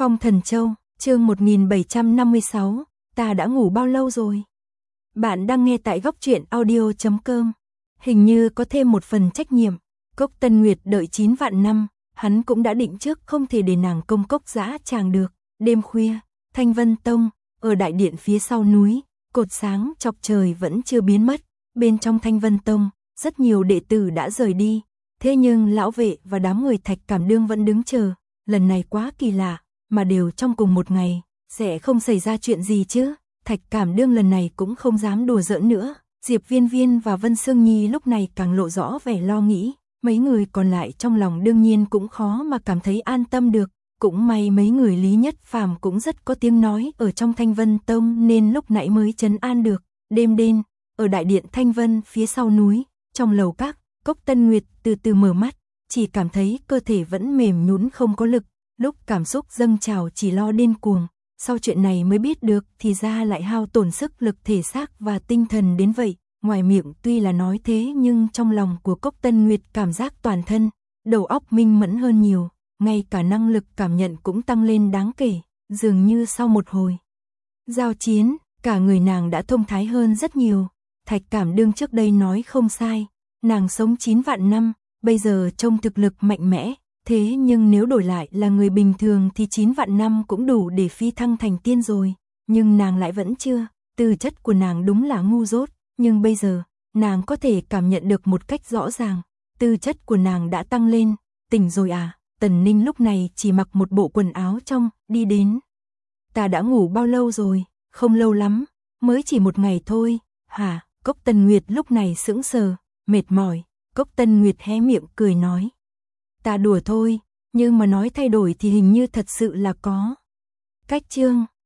Phong Thần Châu, chương 1756, ta đã ngủ bao lâu rồi? Bạn đang nghe tại góc truyện audio.com. Hình như có thêm một phần trách nhiệm. Cốc Tân Nguyệt đợi 9 vạn năm, hắn cũng đã định trước không thể để nàng công cốc dã tràng được. Đêm khuya, Thanh Vân Tông, ở đại điện phía sau núi, cột sáng chọc trời vẫn chưa biến mất. Bên trong Thanh Vân Tông, rất nhiều đệ tử đã rời đi. Thế nhưng lão vệ và đám người Thạch Cảm Đương vẫn đứng chờ. Lần này quá kỳ lạ, mà đều trong cùng một ngày, sẽ không xảy ra chuyện gì chứ. Thạch Cảm Đương lần này cũng không dám đùa giỡn nữa. Diệp Viên Viên và Vân Sương Nhi lúc này càng lộ rõ vẻ lo nghĩ. Mấy người còn lại trong lòng đương nhiên cũng khó mà cảm thấy an tâm được. Cũng may mấy người Lý Nhất Phàm cũng rất có tiếng nói ở trong Thanh Vân Tông nên lúc nãy mới trấn an được. Đêm đen, ở đại điện Thanh Vân phía sau núi, trong lầu các, Cốc Tân Nguyệt từ từ mở mắt, chỉ cảm thấy cơ thể vẫn mềm nhũn không có lực. Lúc cảm xúc dâng trào chỉ lo điên cuồng, sau chuyện này mới biết được thì ra lại hao tổn sức lực thể xác và tinh thần đến vậy. Ngoài miệng tuy là nói thế nhưng trong lòng của Cốc Tân Nguyệt cảm giác toàn thân, đầu óc minh mẫn hơn nhiều, ngay cả năng lực cảm nhận cũng tăng lên đáng kể, dường như sau một hồi giao chiến, cả người nàng đã thông thái hơn rất nhiều. Thạch Cảm Đương trước đây nói không sai, nàng sống 9 vạn năm, bây giờ trông thực lực mạnh mẽ. Thế nhưng nếu đổi lại là người bình thường thì 9 vạn năm cũng đủ để phi thăng thành tiên rồi. Nhưng nàng lại vẫn chưa, tư chất của nàng đúng là ngu dốt. Nhưng bây giờ, nàng có thể cảm nhận được một cách rõ ràng. Tư chất của nàng đã tăng lên, tỉnh rồi à. Tần Ninh lúc này chỉ mặc một bộ quần áo trong, đi đến. Ta đã ngủ bao lâu rồi? Không lâu lắm, mới chỉ một ngày thôi. Hả? Cốc Tân Nguyệt lúc này sững sờ, mệt mỏi. Cốc Tân Nguyệt hé miệng cười nói. Ta đùa thôi, nhưng mà nói thay đổi thì hình như thật sự là có. Cách chương